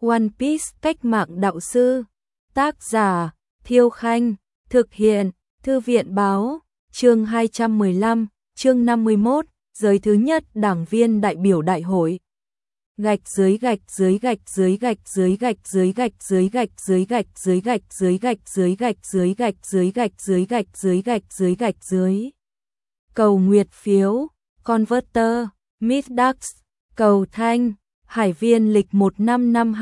One Piece cách mạng đạo sư. Tác giả Thiêu Khanh. Thực hiện Thư viện Báo. Chương 215, chương 51, giới thứ nhất đảng viên đại biểu đại hội. Gạch dưới gạch dưới gạch dưới gạch dưới gạch dưới gạch dưới gạch dưới gạch dưới gạch dưới gạch dưới gạch dưới gạch dưới gạch dưới gạch dưới gạch dưới gạch dưới. Cầu nguyệt phiếu, Converter, Middax, cầu thanh, Hải viên lịch 15 năm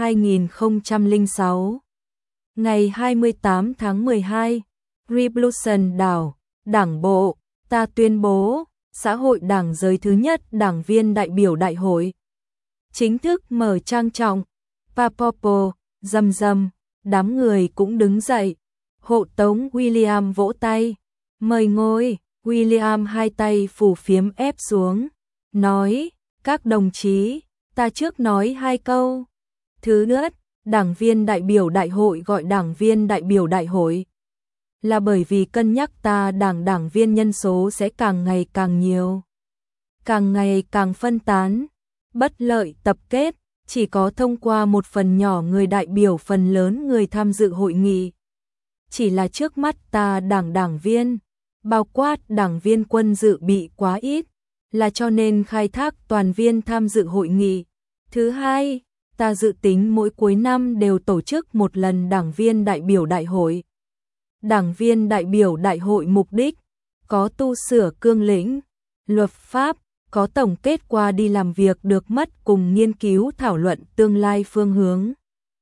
2006. Ngày 28 tháng 12, Revolution đảo, Đảng bộ, ta tuyên bố, xã hội đảng giới thứ nhất đảng viên đại biểu đại hội. Chính thức mở trang trọng, Papopo, rầm rầm, đám người cũng đứng dậy. Hộ tống William vỗ tay, mời ngồi. William hai tay phủ phiếm ép xuống, nói, các đồng chí, ta trước nói hai câu. Thứ nhất, đảng viên đại biểu đại hội gọi đảng viên đại biểu đại hội là bởi vì cân nhắc ta đảng viên nhân số sẽ càng ngày càng nhiều, càng ngày càng phân tán, bất lợi tập kết, chỉ có thông qua một phần nhỏ người đại biểu phần lớn người tham dự hội nghị. Chỉ là trước mắt ta đảng viên, bao quát đảng viên quân dự bị quá ít, là cho nên khai thác toàn viên tham dự hội nghị. Thứ hai, ta dự tính mỗi cuối năm đều tổ chức một lần đảng viên đại biểu đại hội. Đảng viên đại biểu đại hội mục đích có tu sửa cương lĩnh, luật pháp, có tổng kết qua đi làm việc được mất cùng nghiên cứu thảo luận tương lai phương hướng.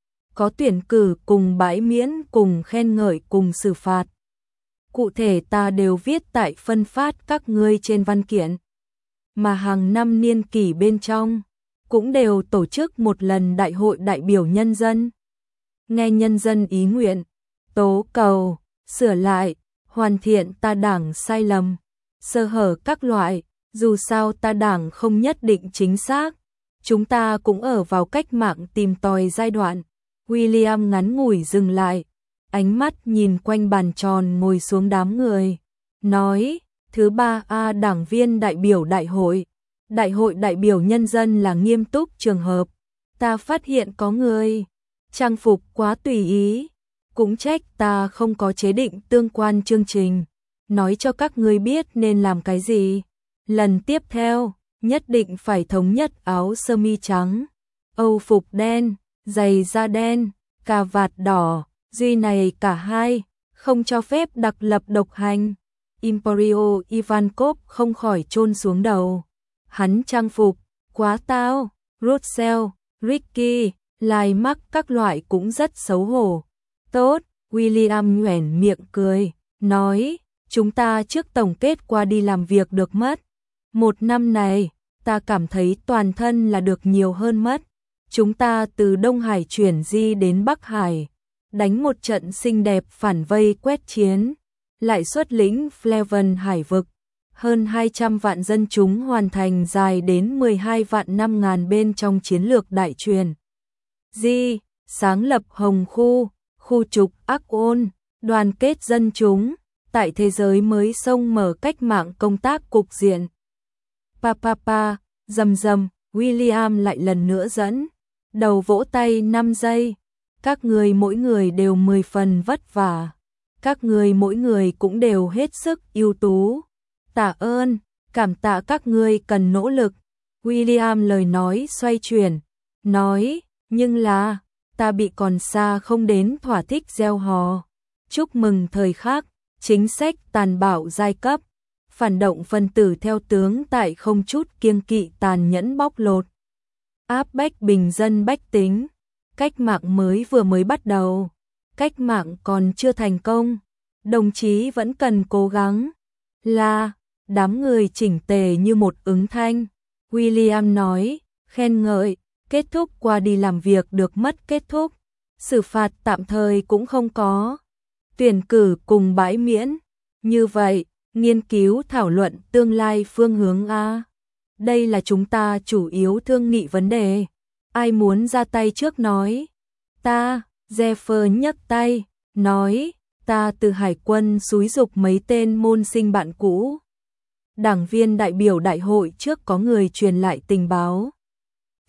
Có tuyển cử cùng bãi miễn cùng khen ngợi cùng xử phạt. Cụ thể ta đều viết tại phân phát các ngươi trên văn kiện. Mà hàng năm niên kỷ bên trong cũng đều tổ chức một lần đại hội đại biểu nhân dân. Nghe nhân dân ý nguyện, tố cầu, sửa lại, hoàn thiện ta đảng sai lầm, sơ hở các loại, dù sao ta đảng không nhất định chính xác. Chúng ta cũng ở vào cách mạng tìm tòi giai đoạn. William ngắn ngủi dừng lại, ánh mắt nhìn quanh bàn tròn ngồi xuống đám người, nói, thứ ba a đảng viên đại biểu đại hội. Đại hội đại biểu nhân dân là nghiêm túc trường hợp. Ta phát hiện có người trang phục quá tùy ý, cũng trách ta không có chế định tương quan chương trình, nói cho các ngươi biết nên làm cái gì. Lần tiếp theo, nhất định phải thống nhất áo sơ mi trắng, âu phục đen, giày da đen, cà vạt đỏ, duy này cả hai, không cho phép đặc lập độc hành. Emporio Ivankov không khỏi chôn xuống đầu. Hắn trang phục, quá tao, Russell, Ricky, lai mắc các loại cũng rất xấu hổ. Tốt, William nhoẻn miệng cười, nói, chúng ta trước tổng kết qua đi làm việc được mất. Một năm này, ta cảm thấy toàn thân là được nhiều hơn mất. Chúng ta từ Đông Hải chuyển di đến Bắc Hải, đánh một trận xinh đẹp phản vây quét chiến, lại xuất lĩnh Fleven hải vực. Hơn 200 vạn dân chúng hoàn thành dài đến 12 vạn 5 ngàn bên trong chiến lược đại truyền. Di, sáng lập Hồng khu trục Ác Ôn, đoàn kết dân chúng, tại thế giới mới sông mở cách mạng công tác cục diện. Rầm rầm, William lại lần nữa dẫn, đầu vỗ tay 5 giây. Các người mỗi người đều 10 phần vất vả. Các người mỗi người cũng đều hết sức ưu tú. Tạ ơn, cảm tạ các ngươi cần nỗ lực. William lời nói xoay chuyển, nói, nhưng là, ta bị còn xa không đến thỏa thích gieo hò. Chúc mừng thời khắc, chính sách tàn bạo giai cấp, phản động phân tử theo tướng tại không chút kiêng kỵ tàn nhẫn bóc lột. Áp bách bình dân bách tính, cách mạng vừa mới bắt đầu, cách mạng còn chưa thành công, đồng chí vẫn cần cố gắng. Là, đám người chỉnh tề như một ứng thanh. William nói, khen ngợi, kết thúc qua đi làm việc được mất kết thúc, xử phạt tạm thời cũng không có, tuyển cử cùng bãi miễn. Như vậy, nghiên cứu thảo luận tương lai phương hướng A. Đây là chúng ta chủ yếu thương nghị vấn đề. Ai muốn ra tay trước nói? Ta, Jeffer nhấc tay, nói, ta từ hải quân xúi giục mấy tên môn sinh bạn cũ. Đảng viên đại biểu đại hội trước có người truyền lại tình báo.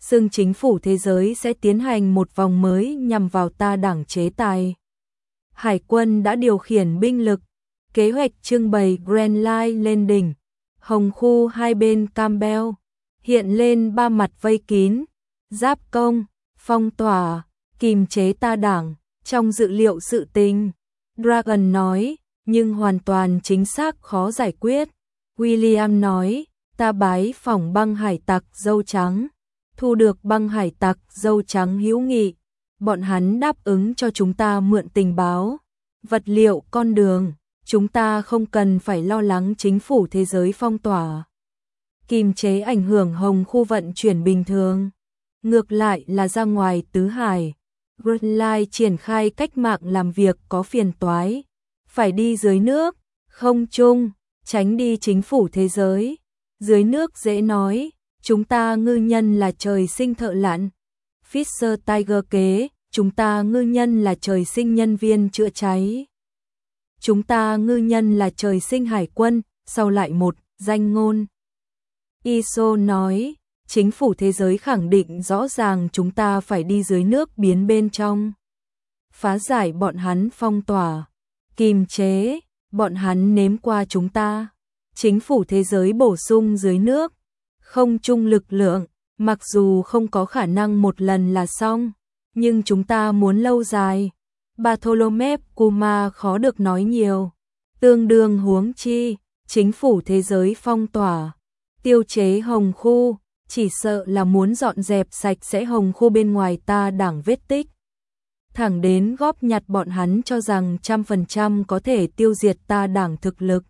xưng chính phủ thế giới sẽ tiến hành một vòng mới nhằm vào ta đảng chế tài. Hải quân đã điều khiển binh lực, kế hoạch trưng bày Grand Line lên đỉnh, hồng khu hai bên Campbell, hiện lên ba mặt vây kín, giáp công, phong tỏa, kìm chế ta đảng, trong dự liệu sự tình. Dragon nói, nhưng hoàn toàn chính xác khó giải quyết. William nói, ta bái phỏng băng hải tặc dâu trắng, thu được băng hải tặc dâu trắng hữu nghị, bọn hắn đáp ứng cho chúng ta mượn tình báo, vật liệu con đường, chúng ta không cần phải lo lắng chính phủ thế giới phong tỏa, kìm chế ảnh hưởng hồng khu vận chuyển bình thường. Ngược lại là ra ngoài tứ hải, Grand Line triển khai cách mạng làm việc có phiền toái, phải đi dưới nước, không trung, tránh đi chính phủ thế giới. Dưới nước dễ nói, chúng ta ngư nhân là trời sinh thợ lặn. Fisher Tiger kế, chúng ta ngư nhân là trời sinh nhân viên chữa cháy. Chúng ta ngư nhân là trời sinh hải quân, sau lại một danh ngôn. Iso nói, chính phủ thế giới khẳng định rõ ràng chúng ta phải đi dưới nước biến bên trong. Phá giải bọn hắn phong tỏa, kìm chế, bọn hắn nếm qua chúng ta. Chính phủ thế giới bổ sung dưới nước, không chung lực lượng, mặc dù không có khả năng một lần là xong, nhưng chúng ta muốn lâu dài. Bartholomew Kuma khó được nói nhiều, tương đương huống chi, chính phủ thế giới phong tỏa, tiêu chế hồng khu, chỉ sợ là muốn dọn dẹp sạch sẽ hồng khu bên ngoài ta đảng vết tích. Thẳng đến góp nhặt bọn hắn cho rằng 100% có thể tiêu diệt ta đảng thực lực.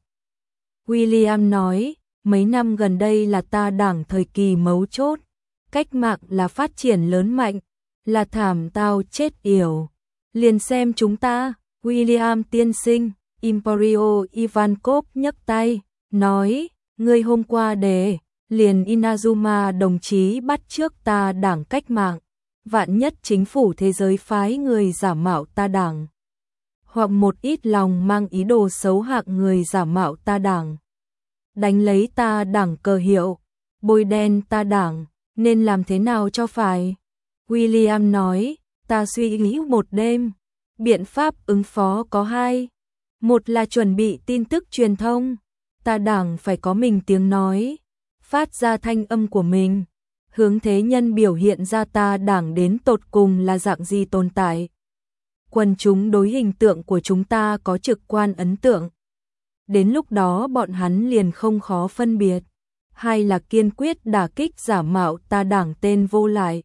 William nói, mấy năm gần đây là ta đảng thời kỳ mấu chốt, cách mạng là phát triển lớn mạnh, là thảm tao chết yểu. Liền xem chúng ta, William tiên sinh, Emporio Ivankov nhấc tay, nói, ngươi hôm qua để, liền Inazuma đồng chí bắt trước ta đảng cách mạng, vạn nhất chính phủ thế giới phái người giả mạo ta đảng, hoặc một ít lòng mang ý đồ xấu hạng người giả mạo ta đảng, đánh lấy ta đảng cờ hiệu, bôi đen ta đảng, nên làm thế nào cho phải? William nói, ta suy nghĩ một đêm, biện pháp ứng phó có hai. Một là chuẩn bị tin tức truyền thông, ta đảng phải có mình tiếng nói, phát ra thanh âm của mình, hướng thế nhân biểu hiện ra ta đảng đến tột cùng là dạng gì tồn tại. Quần chúng đối hình tượng của chúng ta có trực quan ấn tượng. Đến lúc đó bọn hắn liền không khó phân biệt. Hai là kiên quyết đả kích giả mạo ta đảng tên vô lại.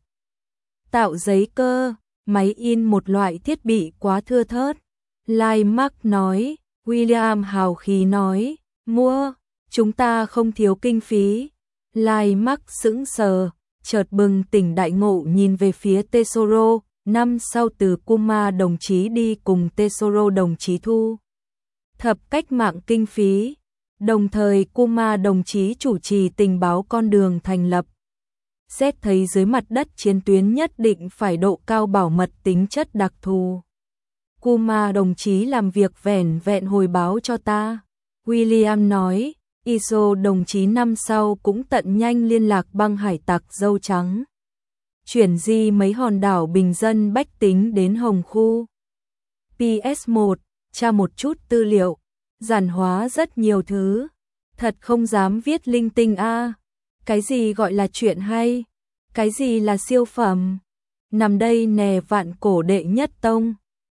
Tạo giấy cơ, máy in một loại thiết bị quá thưa thớt. Lai Mark nói, William hào khí nói, mua, chúng ta không thiếu kinh phí. Lai Mark sững sờ, chợt bừng tỉnh đại ngộ nhìn về phía Tesoro, năm sau từ Kuma đồng chí đi cùng Tesoro đồng chí thu thập cách mạng kinh phí, đồng thời Kuma đồng chí chủ trì tình báo con đường thành lập. Xét thấy dưới mặt đất chiến tuyến nhất định phải độ cao bảo mật tính chất đặc thù. Kuma đồng chí làm việc vẻn vẹn hồi báo cho ta. William nói, Iso đồng chí năm sau cũng tận nhanh liên lạc băng hải tặc dâu trắng. Chuyển di mấy hòn đảo bình dân bách tính đến Hồng Khu. PS1, tra một chút tư liệu, giản hóa rất nhiều thứ. Thật không dám viết linh tinh a. Cái gì gọi là chuyện hay? Cái gì là siêu phẩm? Nằm đây nè vạn cổ đệ nhất tông.